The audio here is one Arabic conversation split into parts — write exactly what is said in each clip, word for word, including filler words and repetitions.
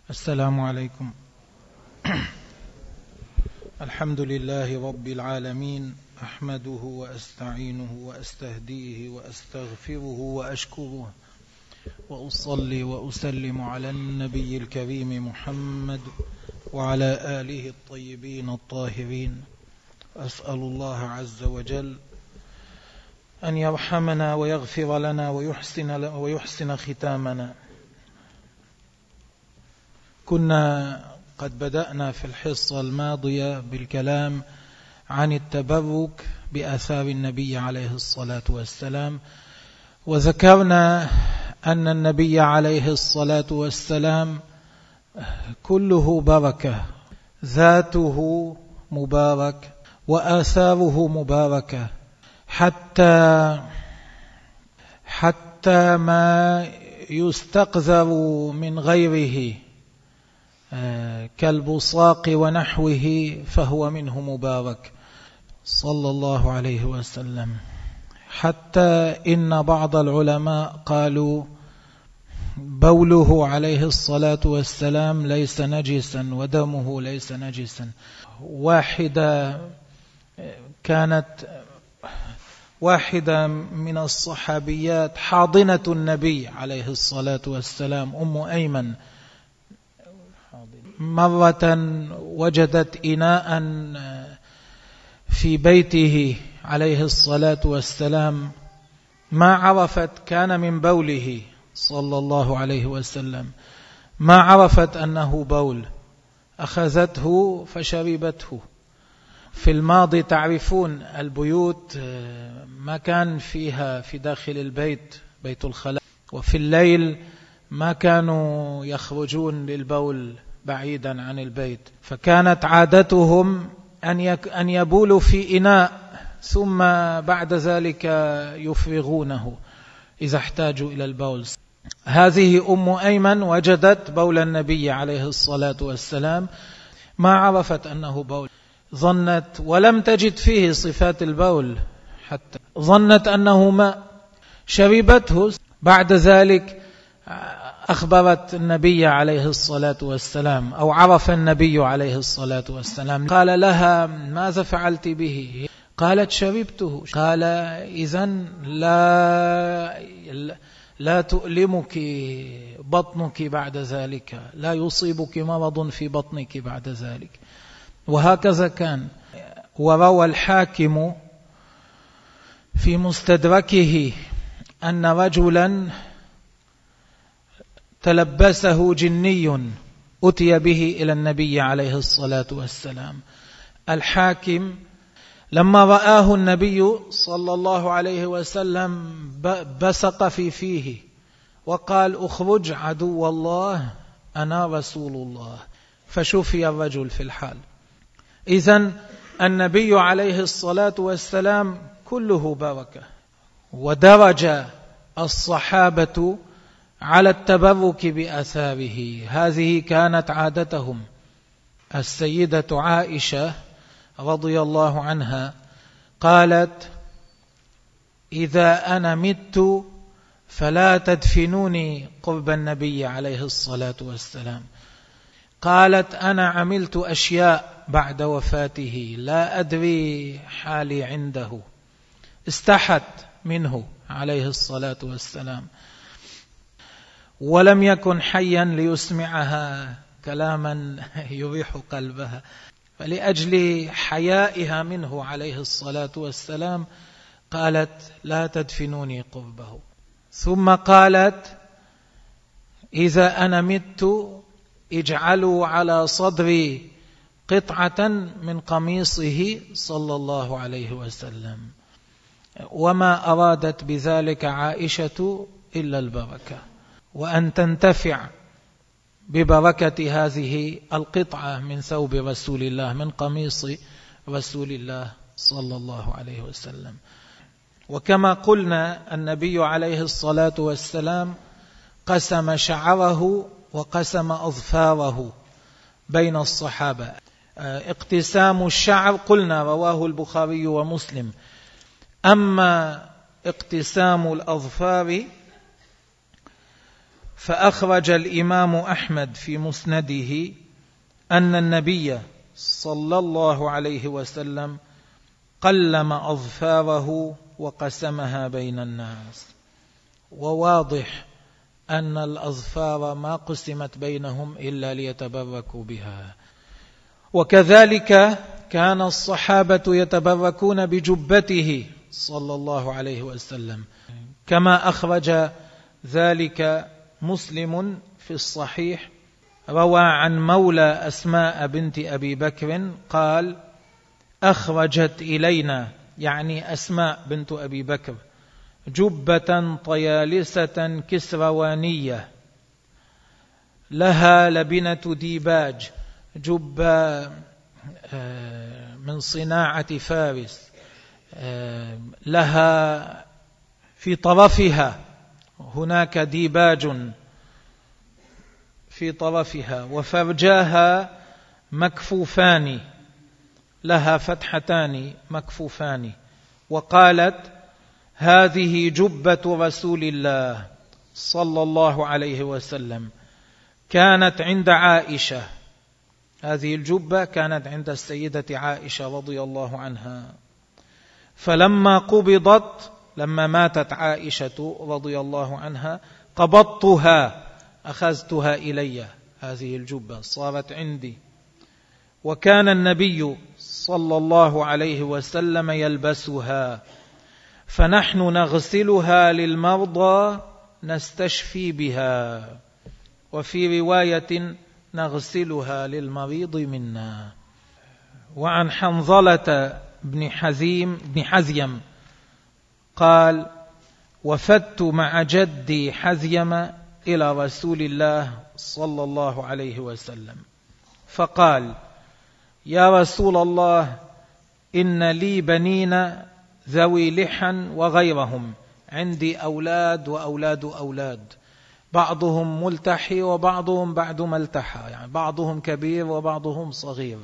السلام عليكم. الحمد لله رب العالمين، أحمده وأستعينه وأستهديه وأستغفره وأشكره، وأصلي وأسلم على النبي الكريم محمد وعلى آله الطيبين الطاهرين. أسأل الله عز وجل أن يرحمنا ويغفر لنا ويحسن, ويحسن ختامنا. كنا قد بدأنا في الحصة الماضية بالكلام عن التبرك بآثار النبي عليه الصلاة والسلام، وذكرنا أن النبي عليه الصلاة والسلام كله بركة، ذاته مبارك وآثاره مباركة، حتى حتى ما يستقذر من غيره كالبصاق ونحوه فهو منه مبارك صلى الله عليه وسلم. حتى إن بعض العلماء قالوا بوله عليه الصلاة والسلام ليس نجسا ودمه ليس نجسا. واحدة كانت واحدة من الصحابيات حاضنة النبي عليه الصلاة والسلام، أم أيمن، مرة وجدت إناء في بيته عليه الصلاة والسلام ما عرفت كان من بوله صلى الله عليه وسلم، ما عرفت أنه بول، أخذته فشربته. في الماضي تعرفون البيوت ما كان فيها في داخل البيت بيت الخلاء، وفي الليل ما كانوا يخرجون للبول بعيدا عن البيت، فكانت عادتهم أن يبولوا في إناء ثم بعد ذلك يفرغونه إذا احتاجوا إلى البول. هذه أم أيمن وجدت بول النبي عليه الصلاة والسلام، ما عرفت أنه بول، ظنت ولم تجد فيه صفات البول، حتى ظنت أنه ماء، شربته. بعد ذلك أخبرت النبي عليه الصلاة والسلام، أو عرف النبي عليه الصلاة والسلام، قال لها ماذا فعلت به؟ قالت شربته. قال إذن لا لا تؤلمك بطنك بعد ذلك، لا يصيبك مرض في بطنك بعد ذلك. وهكذا كان. وروى الحاكم في مستدركه أن رجلا تلبسه جني أتي به إلى النبي عليه الصلاة والسلام. الحاكم لما رآه النبي صلى الله عليه وسلم بصق في فيه وقال اخرج عدو الله أنا رسول الله، فشفي الرجل في الحال. إذن النبي عليه الصلاة والسلام كله بركة. ودرج الصحابة على التبرك بآثاره، هذه كانت عادتهم. السيدة عائشة رضي الله عنها قالت إذا أنا مت فلا تدفنوني قرب النبي عليه الصلاة والسلام. قالت أنا عملت أشياء بعد وفاته لا أدري حالي عنده، استحت منه عليه الصلاة والسلام، ولم يكن حيا ليسمعها كلاما يريح قلبها، فلأجل حيائها منه عليه الصلاة والسلام قالت لا تدفنوني قربه. ثم قالت إذا أنا مت اجعلوا على صدري قطعة من قميصه صلى الله عليه وسلم. وما أرادت بذلك عائشة إلا البركة، وأن تنتفع ببركة هذه القطعة من ثوب رسول الله، من قميص رسول الله صلى الله عليه وسلم. وكما قلنا النبي عليه الصلاة والسلام قسم شعره وقسم أظفاره بين الصحابة. اقتسام الشعر قلنا رواه البخاري ومسلم، أما اقتسام الأظفار فأخرج الإمام أحمد في مسنده أن النبي صلى الله عليه وسلم قلم أظفاره وقسمها بين الناس. وواضح أن الأظفار ما قسمت بينهم إلا ليتبركوا بها. وكذلك كان الصحابة يتبركون بجبته صلى الله عليه وسلم، كما أخرج ذلك مسلم في الصحيح، روى عن مولى أسماء بنت أبي بكر قال: أخرجت إلينا، يعني أسماء بنت أبي بكر، جبة طيالسة كسروانية لها لبنة ديباج، جبة من صناعة فارس، لها في طرفها هناك ديباج في طرفها، وفرجاها مكفوفان، لها فتحتان مكفوفان. وقالت: هذه جبة رسول الله صلى الله عليه وسلم، كانت عند عائشة. هذه الجبة كانت عند السيدة عائشة رضي الله عنها، فلما قبضت، لما ماتت عائشة رضي الله عنها، قبضتها، أخذتها إلي، هذه الجبة صارت عندي. وكان النبي صلى الله عليه وسلم يلبسها، فنحن نغسلها للمرضى نستشفي بها، وفي رواية نغسلها للمريض منا. وعن حنظلة بن حزيم بن حزيم قال: وفدت مع جدي حزيم إلى رسول الله صلى الله عليه وسلم، فقال: يا رسول الله، إن لي بنين ذوي لحا وغيرهم، عندي أولاد وأولاد أولاد، بعضهم ملتحي وبعضهم بعد ملتحى، يعني بعضهم كبير وبعضهم صغير،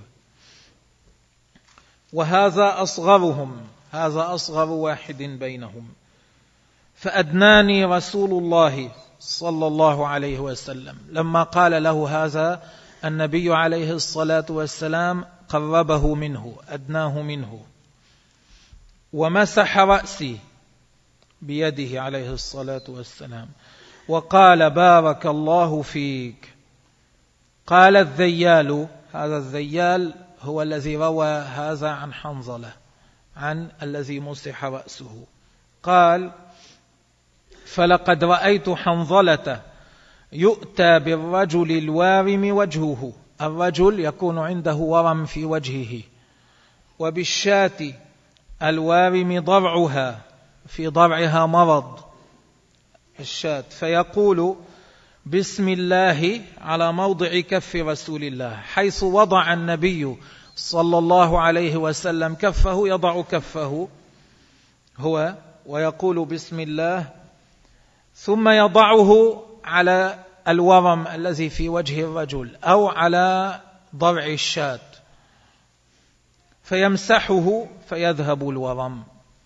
وهذا أصغرهم، هذا أصغر واحد بينهم. فأدناني رسول الله صلى الله عليه وسلم، لما قال له هذا النبي عليه الصلاة والسلام قربه منه، أدناه منه، ومسح رأسي بيده عليه الصلاة والسلام، وقال: بارك الله فيك. قال الذيال، هذا الذيال هو الذي روى هذا عن حنظلة، عن الذي مسح رأسه، قال: فلقد رأيت حنظلة يؤتى بالرجل الوارم وجهه، الرجل يكون عنده ورم في وجهه، وبالشاة الوارم ضرعها، في ضرعها مرض الشاة، فيقول بسم الله على موضع كف رسول الله، حيث وضع النبي صلى الله عليه وسلم كفه يضع كفه هو ويقول بسم الله، ثم يضعه على الورم الذي في وجه الرجل أو على ضرع الشاة، فيمسحه فيذهب الورم.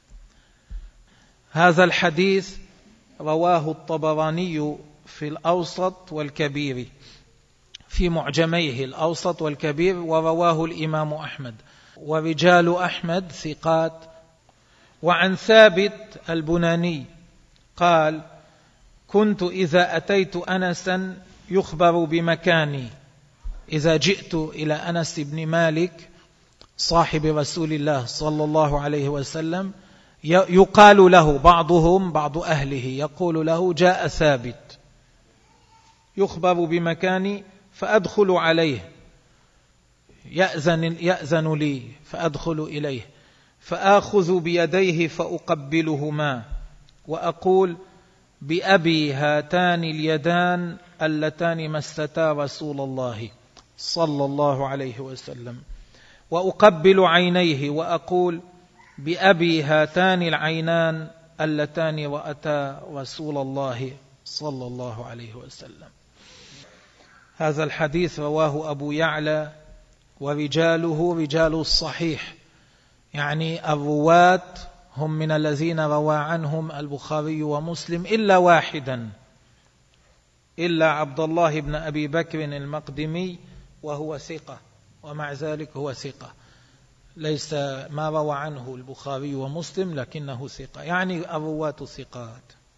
هذا الحديث رواه الطبراني في الأوسط والكبير، في معجميه الأوسط والكبير، ورواه الإمام أحمد، ورجال أحمد ثقات. وعن ثابت البناني قال: كنت إذا أتيت أنسا يخبر بمكاني، إذا جئت إلى أنس بن مالك صاحب رسول الله صلى الله عليه وسلم، يقال له، بعضهم بعض أهله يقول له: جاء ثابت يخبر بمكاني، فأدخل عليه، يأذن, يأذن لي فأدخل إليه، فآخذ بيديه فأقبلهما وأقول: بأبي هاتان اليدان اللتان مستا رسول الله صلى الله عليه وسلم، وأقبل عينيه وأقول: بأبي هاتان العينان اللتان رأتا رسول الله صلى الله عليه وسلم. هذا الحديث رواه أبو يعلى، ورجاله رجال الصحيح، يعني الرواة هم من الذين روى عنهم البخاري ومسلم إلا واحدا، إلا عبد الله بن أبي بكر المقدمي وهو ثقة، ومع ذلك هو ثقة، ليس ما روى عنه البخاري ومسلم لكنه ثقة، يعني الرواة ثقات.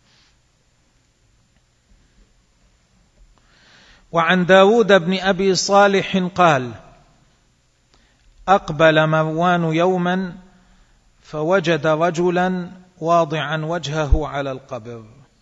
وعن داود بن أبي صالح قال: أقبل مروان يوما فوجد رجلا واضعا وجهه على القبر.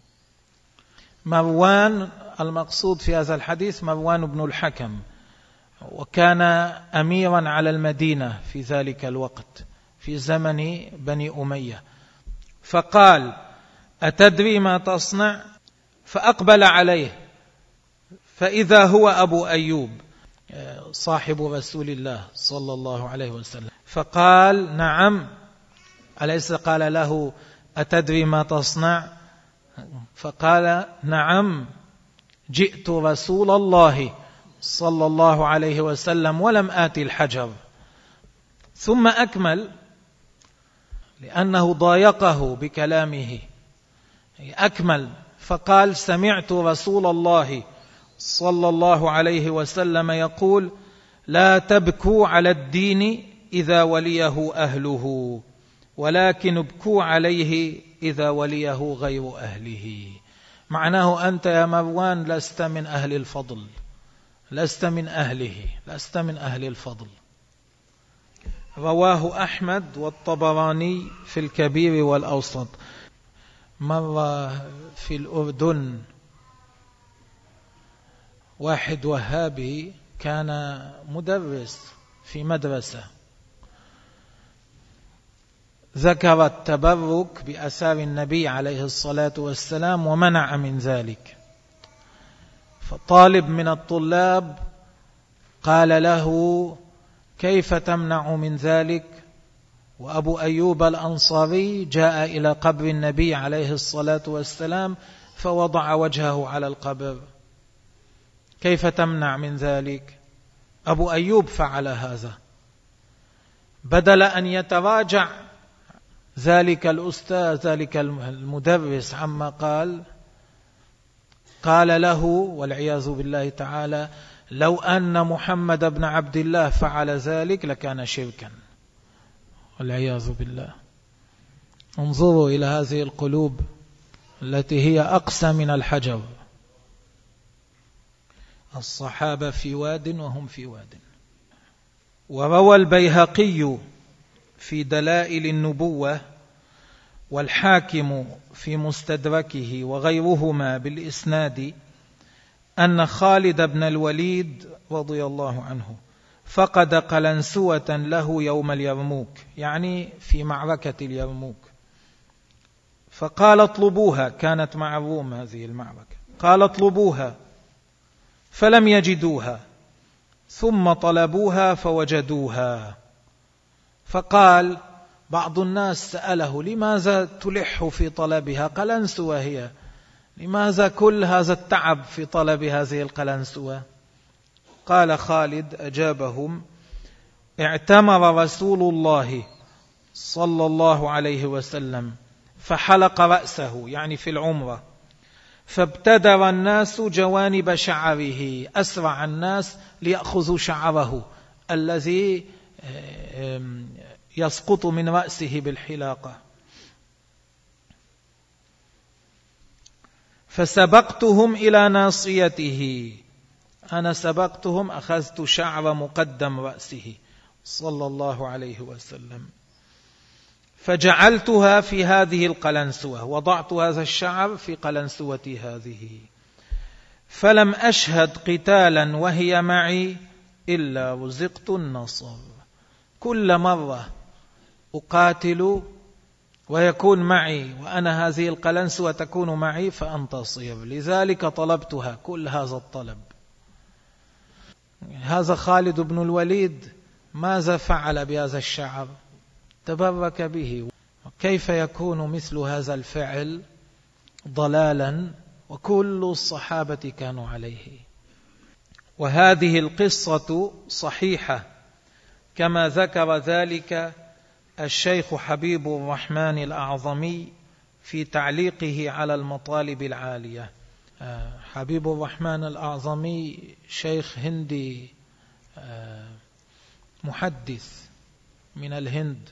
مروان المقصود في هذا الحديث مروان بن الحكم، وكان أميرا على المدينة في ذلك الوقت في زمن بني أمية. فقال: أتدري ما تصنع؟ فأقبل عليه فإذا هو أبو أيوب صاحب رسول الله صلى الله عليه وسلم. فقال: نعم. أليس قال له: أتدري ما تصنع؟ فقال: نعم، جئت رسول الله صلى الله عليه وسلم ولم آتي الحجر. ثم أكمل لأنه ضايقه بكلامه، أكمل فقال: سمعت رسول الله صلى الله عليه وسلم يقول: لا تبكوا على الدين إذا وليه أهله، ولكن ابكوا عليه إذا وليه غير أهله. معناه أنت يا مروان لست من أهل الفضل، لست من أهله، لست من أهل الفضل. رواه أحمد والطبراني في الكبير والأوسط. مر في الأردن واحد وهابي كان مدرس في مدرسة، ذكر التبرك بآثار النبي عليه الصلاة والسلام ومنع من ذلك. فطالب من الطلاب قال له: كيف تمنع من ذلك وأبو أيوب الأنصاري جاء إلى قبر النبي عليه الصلاة والسلام فوضع وجهه على القبر، كيف تمنع من ذلك؟ أبو أيوب فعل هذا. بدل أن يتراجع ذلك الأستاذ ذلك المدرس عما قال، قال له والعياذ بالله تعالى: لو أن محمد بن عبد الله فعل ذلك لكان شركا، والعياذ بالله. انظروا إلى هذه القلوب التي هي أقسى من الحجر. الصحابة في واد وهم في واد. وروى البيهقي في دلائل النبوة والحاكم في مستدركه وغيرهما بالإسناد أن خالد بن الوليد رضي الله عنه فقد قلنسوة له يوم اليرموك، يعني في معركة اليرموك، فقال: اطلبوها. كانت مع الروم هذه المعركة. قال: اطلبوها، فلم يجدوها، ثم طلبوها فوجدوها. فقال بعض الناس سأله: لماذا تلح في طلبها؟ قلنسوة هي، لماذا كل هذا التعب في طلب هذه القلنسوة؟ قال خالد أجابهم: اعتمر رسول الله صلى الله عليه وسلم فحلق رأسه، يعني في العمرة، فابتدر الناس جوانب شعره، أسرع الناس ليأخذوا شعره الذي يسقط من رأسه بالحلاقة. فسبقتهم إلى ناصيته، أنا سبقتهم، أخذت شعر مقدم رأسه صلى الله عليه وسلم، فجعلتها في هذه القلنسوة، وضعت هذا الشعر في قلنسوتي هذه، فلم أشهد قتالا وهي معي إلا رزقت النصر. كل مرة أقاتل ويكون معي وأنا هذه القلنسوة تكون معي فأنتصر، لذلك طلبتها كل هذا الطلب. هذا خالد بن الوليد ماذا فعل بهذا الشعر؟ تبرك به. كيف يكون مثل هذا الفعل ضلالا وكل الصحابة كانوا عليه؟ وهذه القصة صحيحة كما ذكر ذلك الشيخ حبيب الرحمن الأعظمي في تعليقه على المطالب العالية، حبيب الرحمن الأعظمي شيخ هندي محدث من الهند،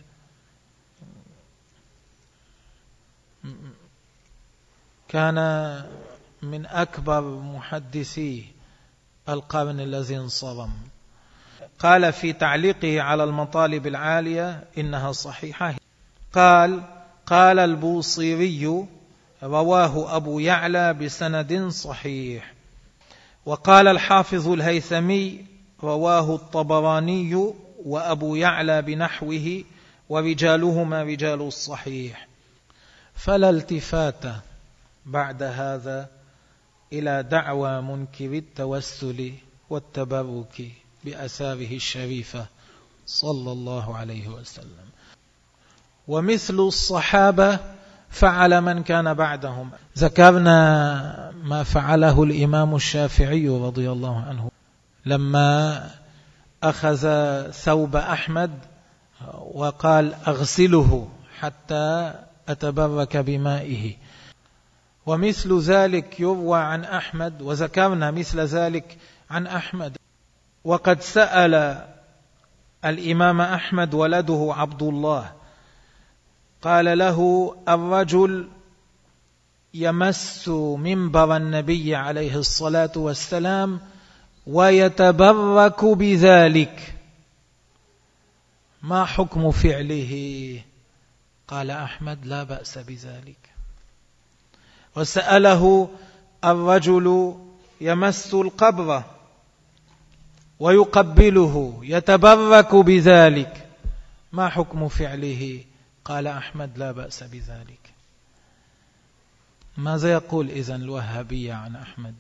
كان من أكبر محدثي القرن الذي انصرم. قال في تعليقه على المطالب العالية إنها صحيحة، قال قال البوصيري رواه أبو يعلى بسند صحيح. وقال الحافظ الهيثمي رواه الطبراني وأبو يعلى بنحوه ورجالهما رجال الصحيح. فلا التفات بعد هذا إلى دعوى منكر التوسل والتبرك بأثاره الشريفة صلى الله عليه وسلم. ومثل الصحابة فعل من كان بعدهم. ذكرنا ما فعله الإمام الشافعي رضي الله عنه لما أخذ ثوب أحمد وقال أغسله حتى أتبرك بمائه. ومثل ذلك يروى عن أحمد، وذكرنا مثل ذلك عن أحمد. وقد سأل الإمام أحمد ولده عبد الله، قال له الرجل يمس منبر النبي عليه الصلاة والسلام ويتبرك بذلك، ما حكم فعله؟ قال أحمد لا بأس بذلك. وسأله الرجل يمس القبر ويقبله يتبرك بذلك، ما حكم فعله؟ قال أحمد لا بأس بذلك. ماذا يقول إذن الوهابية عن أحمد؟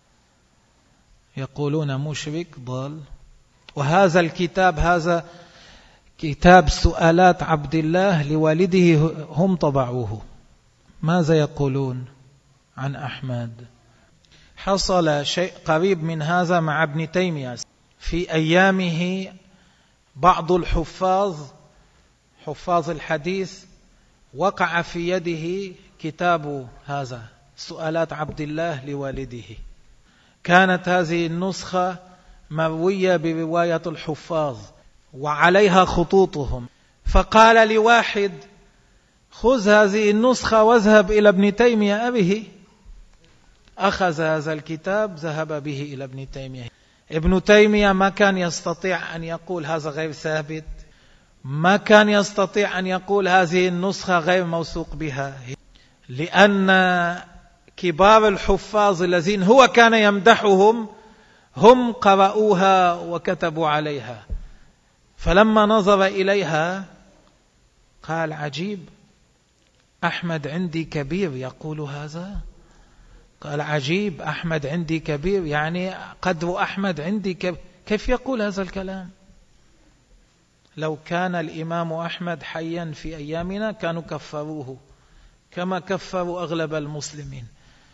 يقولون مشرك ضال. وهذا الكتاب، هذا كتاب سؤالات عبد الله لوالده، هم طبعوه. ماذا يقولون عن أحمد؟ حصل شيء قريب من هذا مع ابن تيمية. في أيامه بعض الحفاظ حفاظ الحديث وقع في يده كتاب هذا سؤالات عبد الله لوالده. كانت هذه النسخة مروية برواية الحفاظ وعليها خطوطهم، فقال لواحد خذ هذه النسخة واذهب إلى ابن تيمية أبه. أخذ هذا الكتاب ذهب به إلى ابن تيمية. ابن تيمية ما كان يستطيع أن يقول هذا غير ثابت، ما كان يستطيع أن يقول هذه النسخة غير موثوق بها، لأن كبار الحفاظ الذين هو كان يمدحهم هم قرأوها وكتبوا عليها. فلما نظر إليها قال عجيب، أحمد عندي كبير يقول هذا. قال عجيب، أحمد عندي كبير يعني قدر أحمد عندي كبير، كيف يقول هذا الكلام؟ لو كان الإمام أحمد حيا في أيامنا كانوا كفروه كما كفروا أغلب المسلمين.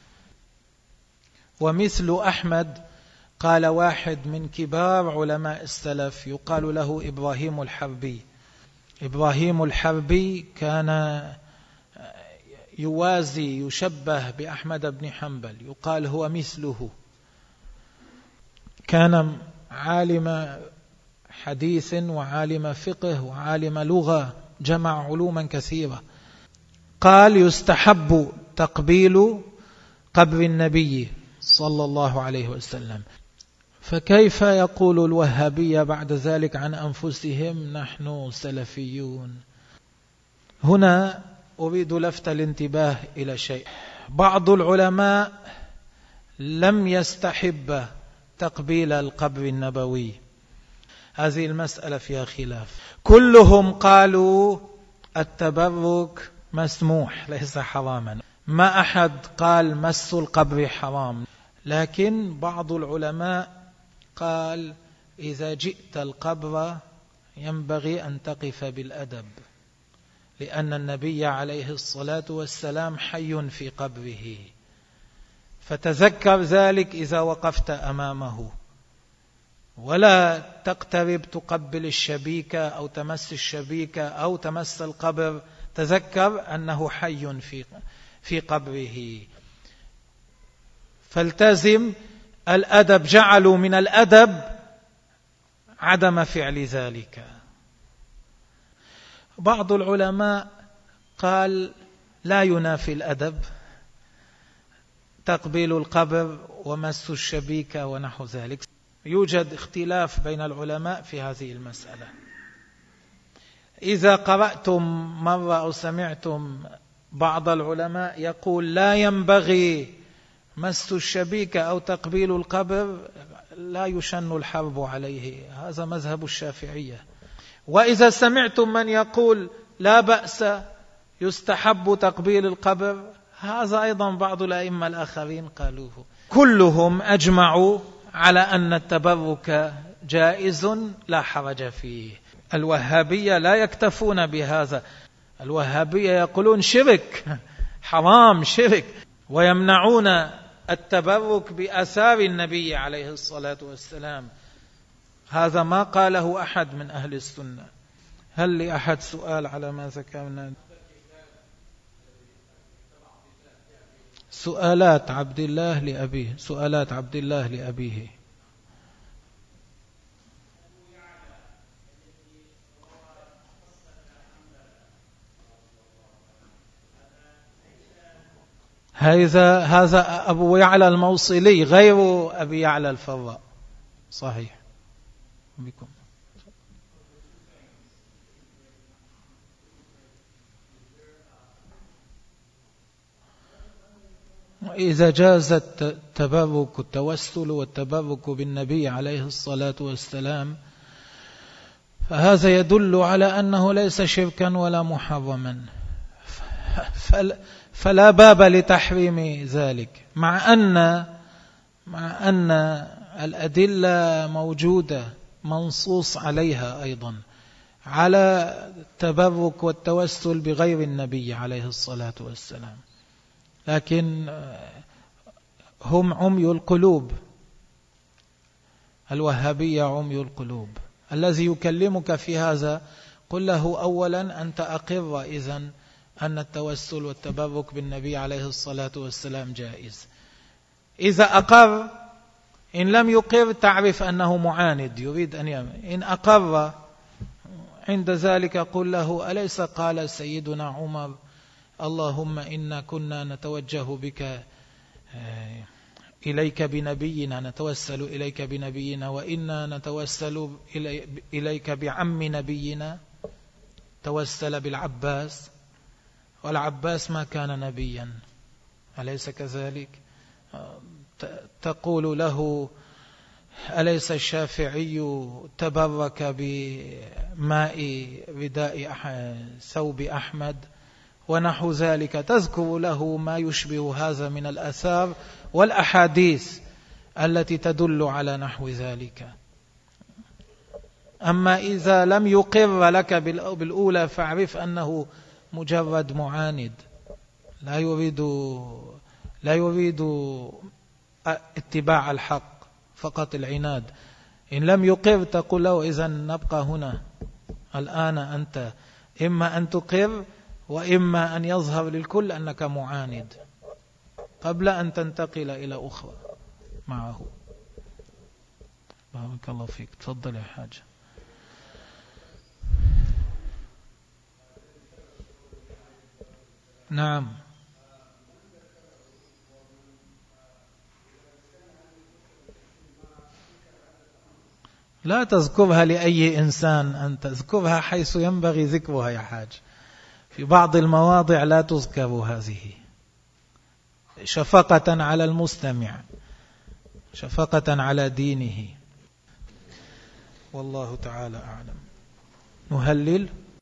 ومثل أحمد قال واحد من كبار علماء السلف يقال له إبراهيم الحربي. إبراهيم الحربي كان يوازي يشبه بأحمد بن حنبل، يقال هو مثله. كان عالم حديث وعالم فقه وعالم لغة، جمع علوما كثيرة. قال يستحب تقبيل قبر النبي صلى الله عليه وسلم. فكيف يقول الوهابية بعد ذلك عن أنفسهم نحن سلفيون؟ هنا أريد لفت الانتباه إلى شيء. بعض العلماء لم يستحب تقبيل القبر النبوي، هذه المسألة فيها خلاف. كلهم قالوا التبرك مسموح ليس حراما، ما أحد قال مس القبر حرام. لكن بعض العلماء قال إذا جئت القبر ينبغي أن تقف بالأدب، لأن النبي عليه الصلاة والسلام حي في قبره، فتذكر ذلك إذا وقفت أمامه، ولا تقترب تقبل الشبيكة أو تمس الشبيكة أو تمس القبر، تذكر أنه حي في في قبره. فالتزم الأدب. جعلوا من الأدب عدم فعل ذلك. بعض العلماء قال لا ينافي الأدب تقبيل القبر ومس الشبيكة ونحو ذلك. يوجد اختلاف بين العلماء في هذه المسألة. إذا قرأتم مرة أو سمعتم بعض العلماء يقول لا ينبغي مس الشبيكة أو تقبيل القبر، لا يشن الحرب عليه، هذا مذهب الشافعية. وإذا سمعتم من يقول لا بأس يستحب تقبيل القبر، هذا أيضا بعض الأئمة الآخرين قالوه. كلهم أجمعوا على أن التبرك جائز لا حرج فيه. الوهابية لا يكتفون بهذا، الوهابية يقولون شرك، حرام شرك، ويمنعون التبرك بآثار النبي عليه الصلاة والسلام. هذا ما قاله أحد من أهل السنة. هل لأحد سؤال على ما ذكرنا؟ سؤالات عبد الله لأبيه، سؤالات عبد الله لأبيه. هذا هذا أبو يعلى الموصلي غير أبي يعلى الفراء. صحيح بكم. إذا جاز التبرك التوسل والتبرك بالنبي عليه الصلاة والسلام فهذا يدل على أنه ليس شركا ولا محرما، فلا باب لتحريم ذلك، مع أن مع أن الأدلة موجودة منصوص عليها أيضا على التبرك والتوسل بغير النبي عليه الصلاة والسلام، لكن هم عمي القلوب. الوهابية عمي القلوب. الذي يكلمك في هذا قل له أولا أنت أقر إذن أن التوسل والتبرك بالنبي عليه الصلاة والسلام جائز. إذا أقر، إن لم يقر تعرف أنه معاند يريد أن يعمل. إن أقر عند ذلك قل له أليس قال سيدنا عمر اللهم إنا كنا نتوجه بك إليك بنبينا، نتوسل إليك بنبينا، وإنا نتوسل إليك بعم نبينا، توسل بالعباس، والعباس ما كان نبيا، أليس كذلك؟ تقول له أليس الشافعي تبرك بماء رداء ثوب أحمد ونحو ذلك، تذكر له ما يشبه هذا من الآثار والأحاديث التي تدل على نحو ذلك. أما إذا لم يقر لك بالأولى فاعرف أنه مجرد معاند لا يريد لا يريد اتباع الحق، فقط العناد. إن لم يقر تقول له إذن نبقى هنا الآن، أنت إما أن تقر وإما أن يظهر للكل أنك معاند قبل أن تنتقل إلى أخرى معه. بارك الله فيك. تفضل يا حاج. نعم. لا تذكرها لأي إنسان، أن تذكرها حيث ينبغي ذكرها يا حاج. في بعض المواضع لا تذكر هذه شفقة على المستمع، شفقة على دينه. والله تعالى أعلم. نهلل.